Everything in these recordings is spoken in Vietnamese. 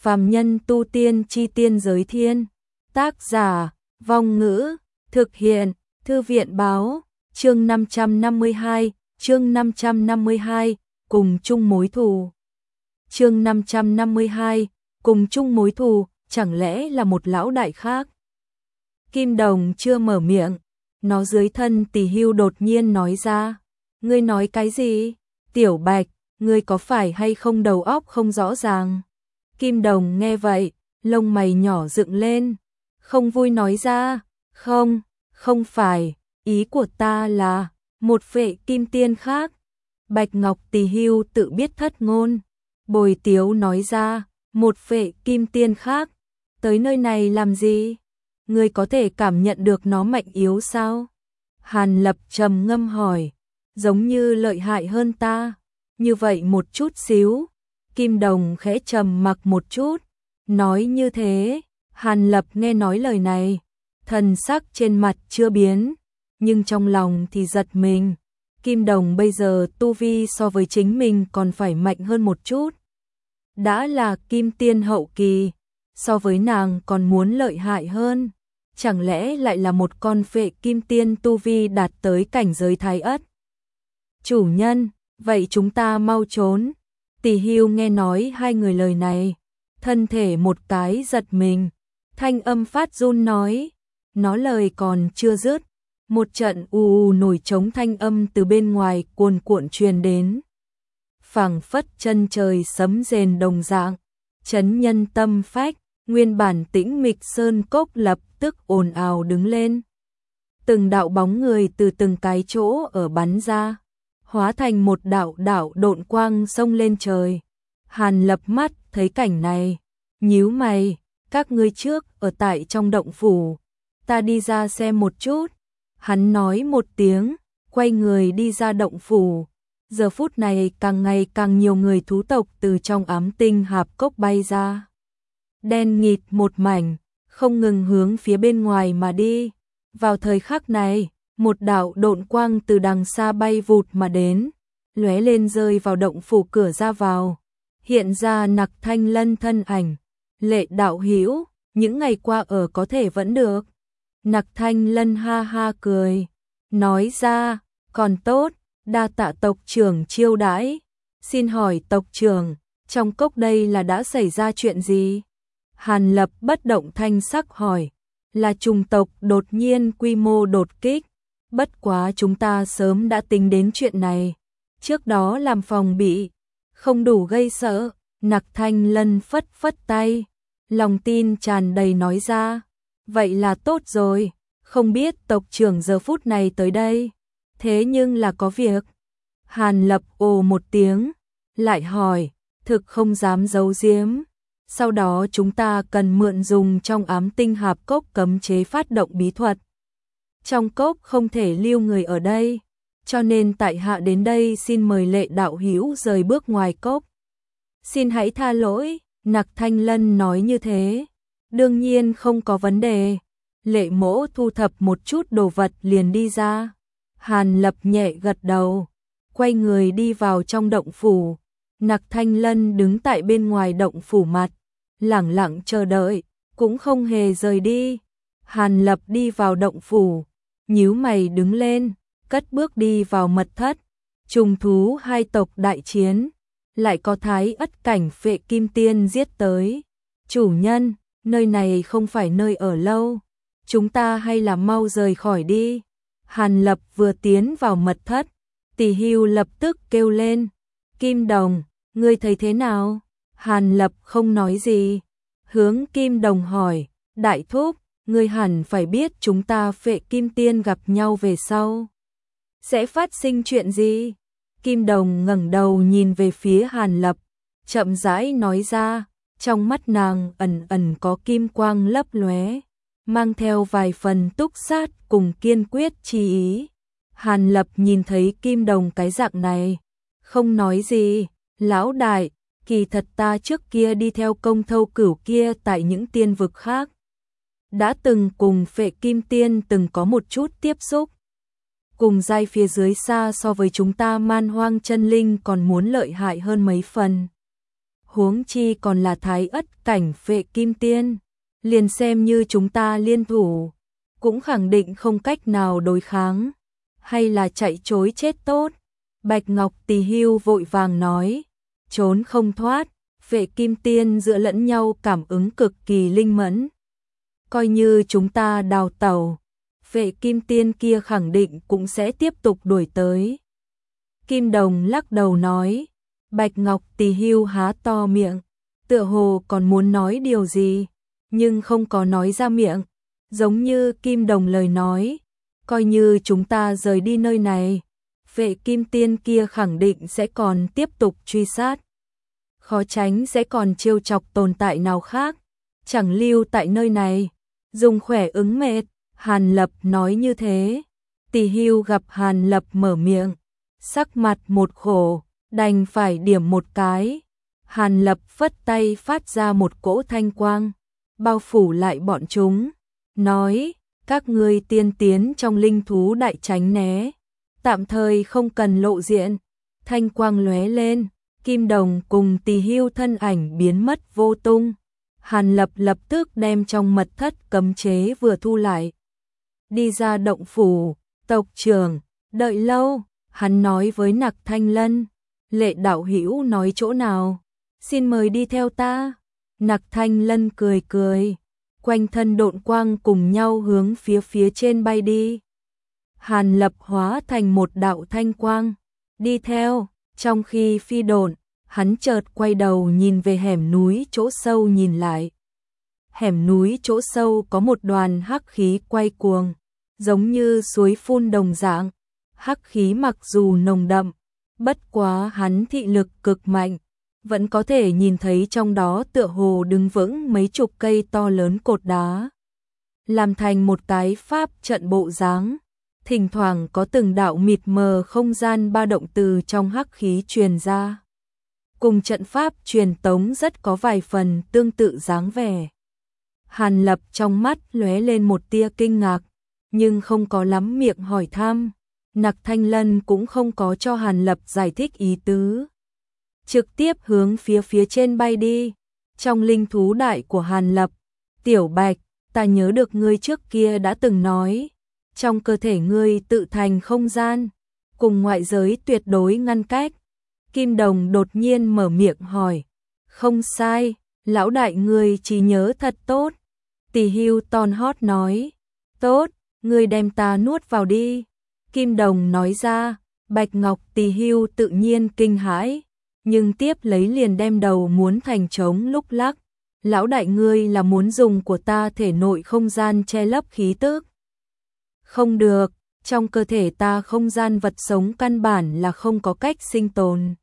Phàm nhân tu tiên chi tiên giới thiên. Tác giả, Vong Ngữ, thực hiện, Thư viện báo, chương 552, cùng chung mối thù. Chương 552, cùng chung mối thù, chẳng lẽ là một lão đại khác? Kim Đồng chưa mở miệng, nó dưới thân Tỷ Hưu đột nhiên nói ra. Ngươi nói cái gì? Tiểu Bạch, ngươi có phải hay không đầu óc không rõ ràng? Kim Đồng nghe vậy, lông mày nhỏ dựng lên, không vui nói ra, không phải, ý của ta là, một phệ kim tiên khác. Bạch Ngọc Tỷ Hưu tự biết thất ngôn, bồi tiếu nói ra, một phệ kim tiên khác, tới nơi này làm gì? Ngươi có thể cảm nhận được nó mạnh yếu sao? Hàn Lập trầm ngâm hỏi, giống như lợi hại hơn ta, như vậy một chút xíu. Kim Đồng khẽ trầm mặc một chút, nói như thế. Hàn Lập nghe nói lời này, thần sắc trên mặt chưa biến, nhưng trong lòng thì giật mình. Kim Đồng bây giờ tu vi so với chính mình còn phải mạnh hơn một chút. Đã là kim tiên hậu kỳ, so với nàng còn muốn lợi hại hơn. Chẳng lẽ lại là một con phệ kim tiên tu vi đạt tới cảnh giới thái ất? Chủ nhân, vậy chúng ta mau trốn. Tỷ Hưu nghe nói hai người lời này, thân thể một cái giật mình, thanh âm phát run nói, nó lời còn chưa dứt, một trận ù nổi trống thanh âm từ bên ngoài cuồn cuộn truyền đến. Phảng phất chân trời sấm rền đồng dạng, chấn nhân tâm phách, nguyên bản tĩnh mịch sơn cốc lập tức ồn ào đứng lên. Từng đạo bóng người từ từng cái chỗ ở bắn ra, hóa thành một đạo đạo độn quang xông lên trời. Hàn Lập mắt thấy cảnh này, nhíu mày, các ngươi trước ở tại trong động phủ, ta đi ra xem một chút. Hắn nói một tiếng, quay người đi ra động phủ. Giờ phút này càng ngày càng nhiều người thú tộc từ trong ám tinh hạp cốc bay ra. Đen nghịt một mảnh, không ngừng hướng phía bên ngoài mà đi. Vào thời khắc này, một đạo độn quang từ đằng xa bay vụt mà đến, lóe lên rơi vào động phủ cửa ra vào, hiện ra Nặc Thanh Lân thân ảnh. Lệ đạo hữu, những ngày qua ở có thể vẫn được. Nặc Thanh Lân ha ha cười, nói ra, còn tốt, đa tạ tộc trưởng chiêu đãi. Xin hỏi tộc trưởng, trong cốc đây là đã xảy ra chuyện gì? Hàn Lập bất động thanh sắc hỏi, là trùng tộc đột nhiên quy mô đột kích. Bất quá chúng ta sớm đã tính đến chuyện này, trước đó làm phòng bị, không đủ gây sợ. Nặc Thanh Lân phất phất tay, lòng tin tràn đầy nói ra, vậy là tốt rồi, không biết tộc trưởng giờ phút này tới đây, thế nhưng là có việc. Hàn Lập ồ một tiếng, lại hỏi, thực không dám giấu giếm. Sau đó chúng ta cần mượn dùng trong ám tinh hạp cốc cấm chế phát động bí thuật. Trong cốc không thể lưu người ở đây, cho nên tại hạ đến đây xin mời Lệ đạo hữu rời bước ngoài cốc. Xin hãy tha lỗi. Nặc Thanh Lân nói như thế, đương nhiên không có vấn đề. Lệ mỗ thu thập một chút đồ vật liền đi ra. Hàn Lập nhẹ gật đầu, quay người đi vào trong động phủ. Nặc Thanh Lân đứng tại bên ngoài động phủ mặt, lẳng lặng chờ đợi, cũng không hề rời đi. Hàn Lập đi vào động phủ, nhíu mày đứng lên, cất bước đi vào mật thất. Trùng thú hai tộc đại chiến, lại có thái ất cảnh phệ kim tiên giết tới. Chủ nhân, nơi này không phải nơi ở lâu, chúng ta hay là mau rời khỏi đi. Hàn Lập vừa tiến vào mật thất, Tỷ Hưu lập tức kêu lên, Kim Đồng, ngươi thấy thế nào? Hàn Lập không nói gì, hướng Kim Đồng hỏi, đại thúc, ngươi hẳn phải biết chúng ta phệ kim tiên gặp nhau về sau sẽ phát sinh chuyện gì? Kim Đồng ngẩng đầu nhìn về phía Hàn Lập, chậm rãi nói ra, trong mắt nàng ẩn ẩn có kim quang lấp lóe, mang theo vài phần túc sát cùng kiên quyết chi ý. Hàn Lập nhìn thấy Kim Đồng cái dạng này, không nói gì, lão đại, kỳ thật ta trước kia đi theo công thâu cửu kia tại những tiên vực khác, đã từng cùng phệ kim tiên từng có một chút tiếp xúc. Cùng giai phía dưới xa so với chúng ta Man Hoang chân linh còn muốn lợi hại hơn mấy phần. huống chi còn là Thái Ất cảnh Phệ Kim Tiên, liền xem như chúng ta liên thủ, cũng khẳng định không cách nào đối kháng, hay là chạy trối chết tốt. Bạch Ngọc Tỳ Hưu vội vàng nói, trốn không thoát, Phệ Kim Tiên giữa lẫn nhau cảm ứng cực kỳ linh mẫn. Coi như chúng ta đào tẩu, Phệ Kim Tiên kia khẳng định cũng sẽ tiếp tục đuổi tới. Kim Đồng lắc đầu nói, Bạch Ngọc Tỳ Hưu há to miệng, tựa hồ còn muốn nói điều gì, nhưng không có nói ra miệng, giống như Kim Đồng lời nói, coi như chúng ta rời đi nơi này, Phệ Kim Tiên kia khẳng định sẽ còn tiếp tục truy sát. Khó tránh sẽ còn trêu chọc tồn tại nào khác, chẳng lưu tại nơi này, dùng khỏe ứng mệt. Hàn Lập nói như thế, Tỳ Hưu gặp Hàn Lập mở miệng, sắc mặt một khổ, đành phải điểm một cái. Hàn Lập phất tay phát ra một cỗ thanh quang, bao phủ lại bọn chúng, nói, các ngươi tiên tiến trong linh thú đại tránh né, tạm thời không cần lộ diện. Thanh quang lóe lên, Kim Đồng cùng Tỳ Hưu thân ảnh biến mất vô tung. Hàn Lập lập tức đem trong mật thất cấm chế vừa thu lại. Đi ra động phủ, tộc trưởng, đợi lâu, hắn nói với Nặc Thanh Lân, Lệ đạo hữu nói chỗ nào, xin mời đi theo ta. Nặc Thanh Lân cười cười, quanh thân độn quang cùng nhau hướng phía trên bay đi. Hàn Lập hóa thành một đạo thanh quang, đi theo, trong khi phi độn, hắn chợt quay đầu nhìn về hẻm núi chỗ sâu nhìn lại. Hẻm núi chỗ sâu có một đoàn hắc khí quay cuồng, giống như suối phun đồng dạng. Hắc khí mặc dù nồng đậm, bất quá hắn thị lực cực mạnh, vẫn có thể nhìn thấy trong đó tựa hồ đứng vững mấy chục cây to lớn cột đá, làm thành một cái pháp trận bộ dáng. Thỉnh thoảng có từng đạo mịt mờ không gian ba động từ trong hắc khí truyền ra, cùng trận pháp truyền tống rất có vài phần tương tự dáng vẻ. Hàn Lập trong mắt lóe lên một tia kinh ngạc, nhưng không có lắm miệng hỏi thăm. Nặc Thanh Lân cũng không có cho Hàn Lập giải thích ý tứ, trực tiếp hướng phía trên bay đi. Trong linh thú đại của Hàn Lập, Tiểu Bạch, ta nhớ được ngươi trước kia đã từng nói, trong cơ thể ngươi tự thành không gian, cùng ngoại giới tuyệt đối ngăn cách. Kim Đồng đột nhiên mở miệng hỏi, không sai, lão đại ngươi trí nhớ thật tốt. Tỳ Hưu ton hót nói, tốt, ngươi đem ta nuốt vào đi. Kim Đồng nói ra, Bạch Ngọc Tỳ Hưu tự nhiên kinh hãi, nhưng tiếp lấy liền đem đầu muốn thành trống lúc lắc. Lão đại ngươi là muốn dùng của ta thể nội không gian che lấp khí tức. Không được, trong cơ thể ta không gian vật sống căn bản là không có cách sinh tồn.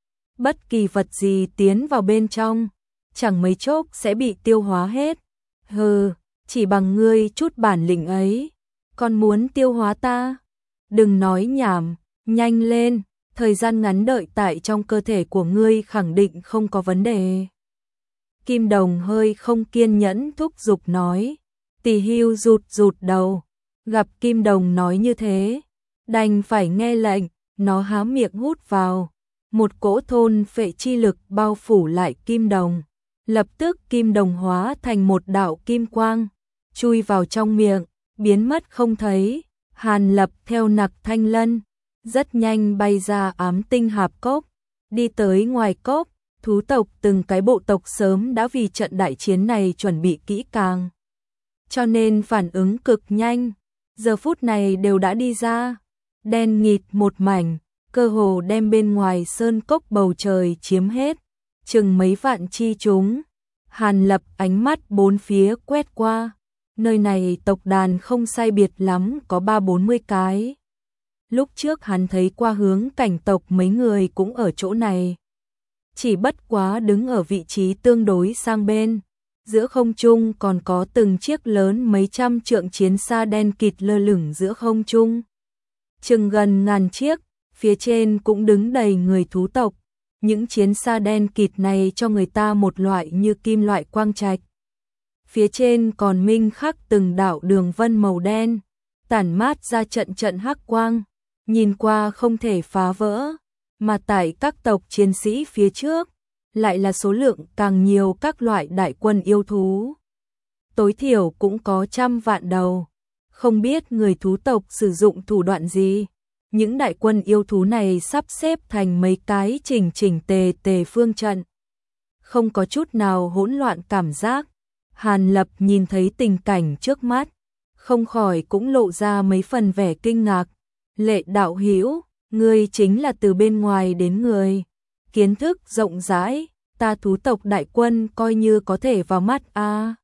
Bất kỳ vật gì tiến vào bên trong, chẳng mấy chốc sẽ bị tiêu hóa hết. Hừ, chỉ bằng ngươi chút bản lĩnh ấy, còn muốn tiêu hóa ta? Đừng nói nhảm, nhanh lên, thời gian ngắn đợi tại trong cơ thể của ngươi khẳng định không có vấn đề. Kim Đồng hơi không kiên nhẫn thúc giục nói. Tỳ Hưu rụt đầu, gặp Kim Đồng nói như thế, đành phải nghe lệnh, nó há miệng hút vào. Một cỗ thôn phệ chi lực bao phủ lại Kim Đồng. Lập tức Kim Đồng hóa thành một đạo kim quang, chui vào trong miệng, biến mất không thấy. Hàn Lập theo Nặc Thanh Lân, rất nhanh bay ra Ám Tinh Hạp Cốc, đi tới ngoài cốc. Thú tộc từng cái bộ tộc sớm đã vì trận đại chiến này chuẩn bị kỹ càng, cho nên phản ứng cực nhanh, giờ phút này đều đã đi ra, đen nghịt một mảnh, cơ hồ đem bên ngoài sơn cốc bầu trời chiếm hết, chừng mấy vạn chi chúng. Hàn Lập ánh mắt bốn phía quét qua, nơi này tộc đàn không sai biệt lắm có 30-40 cái. Lúc trước hắn thấy qua hướng cảnh tộc mấy người cũng ở chỗ này. Chỉ bất quá đứng ở vị trí tương đối sang bên, giữa không trung còn có từng chiếc lớn mấy trăm trượng chiến xa đen kịt lơ lửng giữa không trung. Chừng gần ngàn chiếc, phía trên cũng đứng đầy người thú tộc. Những chiến xa đen kịt này cho người ta một loại như kim loại quang trạch. Phía trên còn minh khắc từng đạo đường vân màu đen, tản mát ra trận hắc quang, nhìn qua không thể phá vỡ. Mà tại các tộc chiến sĩ phía trước, lại là số lượng càng nhiều các loại đại quân yêu thú. Tối thiểu cũng có 100 vạn đầu. Không biết người thú tộc sử dụng thủ đoạn gì. Những đại quân yêu thú này sắp xếp thành mấy cái chỉnh chỉnh tề tề phương trận. Không có chút nào hỗn loạn cảm giác. Hàn Lập nhìn thấy tình cảnh trước mắt, không khỏi cũng lộ ra mấy phần vẻ kinh ngạc. Lệ đạo hữu, ngươi chính là từ bên ngoài đến người. Kiến thức rộng rãi, ta thú tộc đại quân coi như có thể vào mắt a.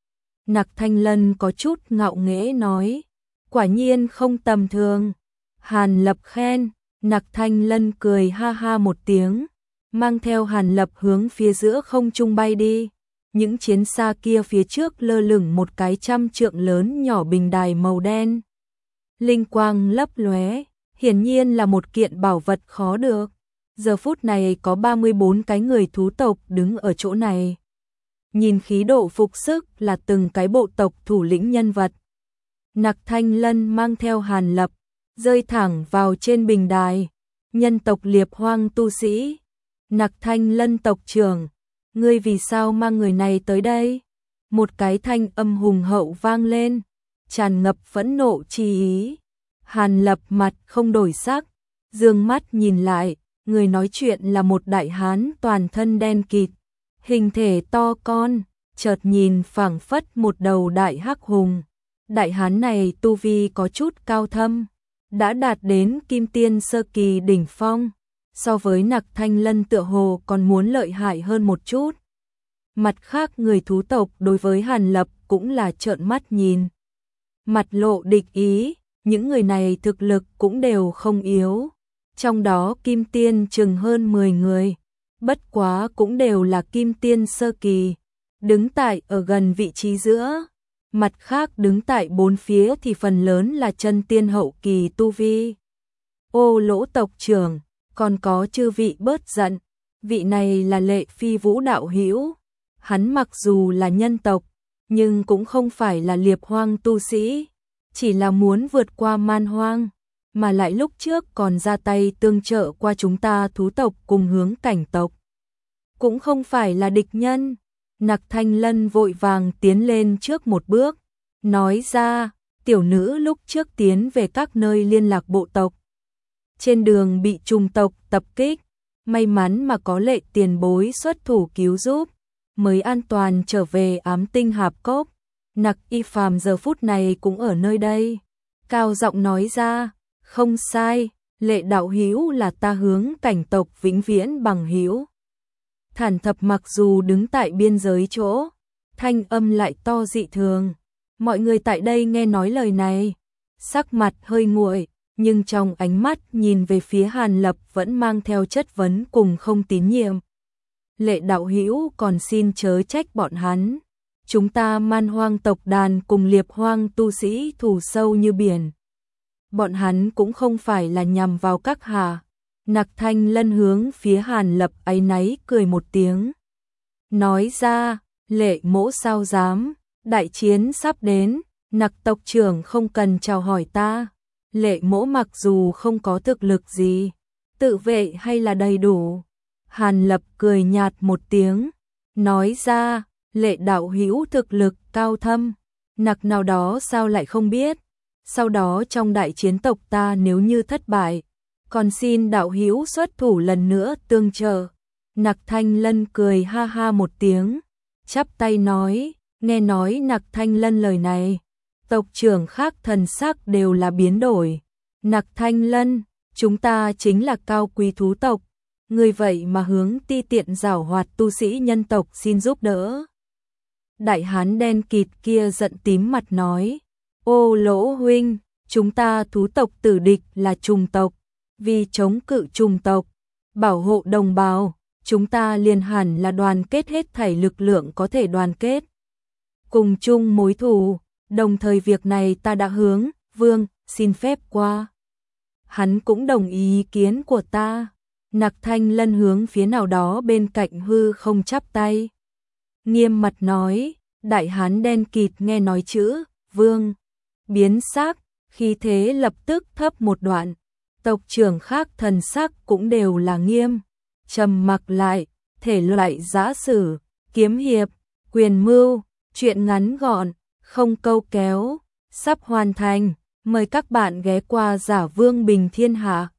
Nặc Thanh Lân có chút ngạo nghễ nói, quả nhiên không tầm thường. Hàn Lập khen, Nặc Thanh Lân cười ha ha một tiếng, mang theo Hàn Lập hướng phía giữa không trung bay đi. Những chiến xa kia phía trước lơ lửng một cái 100 trượng lớn nhỏ bình đài màu đen. Linh quang lấp lóe, hiển nhiên là một kiện bảo vật khó được. Giờ phút này có 34 cái người thú tộc đứng ở chỗ này. Nhìn khí độ phục sức là từng cái bộ tộc thủ lĩnh nhân vật. Nặc Thanh Lân mang theo Hàn Lập, rơi thẳng vào trên bình đài. Nhân tộc Liệp Hoang tu sĩ. Nặc Thanh Lân tộc trưởng, ngươi vì sao mang người này tới đây? Một cái thanh âm hùng hậu vang lên, tràn ngập phẫn nộ chi ý. Hàn Lập mặt không đổi sắc, dương mắt nhìn lại, người nói chuyện là một đại hán toàn thân đen kịt, hình thể to con, chợt nhìn phảng phất một đầu đại hắc hùng. Đại hán này tu vi có chút cao thâm, đã đạt đến kim tiên sơ kỳ đỉnh phong, so với Nặc Thanh Lân tựa hồ còn muốn lợi hại hơn một chút. Mặt khác người thú tộc đối với Hàn Lập cũng là trợn mắt nhìn, mặt lộ địch ý. Những người này thực lực cũng đều không yếu, trong đó kim tiên chừng hơn 10 người, bất quá cũng đều là kim tiên sơ kỳ, đứng tại ở gần vị trí giữa. Mặt khác đứng tại bốn phía thì phần lớn là chân tiên hậu kỳ tu vi. Ô Lỗ tộc trưởng, còn có chư vị bớt giận, vị này là Lệ Phi Vũ đạo hữu. Hắn mặc dù là nhân tộc, nhưng cũng không phải là Liệp Hoang tu sĩ, chỉ là muốn vượt qua man hoang, mà lại lúc trước còn ra tay tương trợ qua chúng ta thú tộc cùng hướng cảnh tộc. Cũng không phải là địch nhân. Nặc Thanh Lân vội vàng tiến lên trước một bước, nói ra, tiểu nữ lúc trước tiến về các nơi liên lạc bộ tộc. Trên đường bị trùng tộc tập kích, may mắn mà có Lệ tiền bối xuất thủ cứu giúp, mới an toàn trở về Ám Tinh Hạp Cốc. Nặc Y Phàm giờ phút này cũng ở nơi đây, cao giọng nói ra, không sai, Lệ đạo hữu là ta hướng cảnh tộc vĩnh viễn bằng hữu. Thản Thập mặc dù đứng tại biên giới chỗ, thanh âm lại to dị thường. Mọi người tại đây nghe nói lời này, sắc mặt hơi nguội, nhưng trong ánh mắt nhìn về phía Hàn Lập vẫn mang theo chất vấn cùng không tín nhiệm. Lệ đạo hữu còn xin chớ trách bọn hắn. Chúng ta man hoang tộc đàn cùng Liệp Hoang tu sĩ thù sâu như biển. Bọn hắn cũng không phải là nhằm vào các hạ. Nặc Thanh Lân hướng phía Hàn Lập áy náy cười một tiếng, nói ra, Lệ mỗ sao dám, đại chiến sắp đến, Nặc tộc trưởng không cần chào hỏi ta. Lệ mỗ mặc dù không có thực lực gì, tự vệ hay là đầy đủ. Hàn Lập cười nhạt một tiếng, nói ra, Lệ đạo hữu thực lực cao thâm, Nặc nào đó sao lại không biết. Sau đó trong đại chiến tộc ta nếu như thất bại, còn xin đạo hữu xuất thủ lần nữa tương trợ. Nặc Thanh Lân cười ha ha một tiếng, chắp tay nói, nghe nói Nặc Thanh Lân lời này, tộc trưởng khác thần sắc đều là biến đổi. Nặc Thanh Lân, chúng ta chính là cao quý thú tộc, người vậy mà hướng ti tiện giảo hoạt tu sĩ nhân tộc xin giúp đỡ. Đại hán đen kịt kia giận tím mặt nói, ô Lỗ huynh, chúng ta thú tộc tử địch là trùng tộc, vì chống cự trùng tộc, bảo hộ đồng bào, chúng ta liền hẳn là đoàn kết hết thảy lực lượng có thể đoàn kết, cùng chung mối thù. Đồng thời việc này ta đã hướng vương xin phép qua, hắn cũng đồng ý kiến của ta. Nặc Thanh Lân hướng phía nào đó bên cạnh hư không chắp tay, nghiêm mặt nói. Đại hán đen kịt nghe nói chữ vương biến sắc, khí thế lập tức thấp một đoạn. Tộc trưởng khác thần sắc cũng đều là nghiêm, trầm mặc lại, thể loại giã sử, kiếm hiệp, quyền mưu, truyện ngắn gọn, không câu kéo, sắp hoàn thành. Mời các bạn ghé qua Giả Vương Bình Thiên Hạ.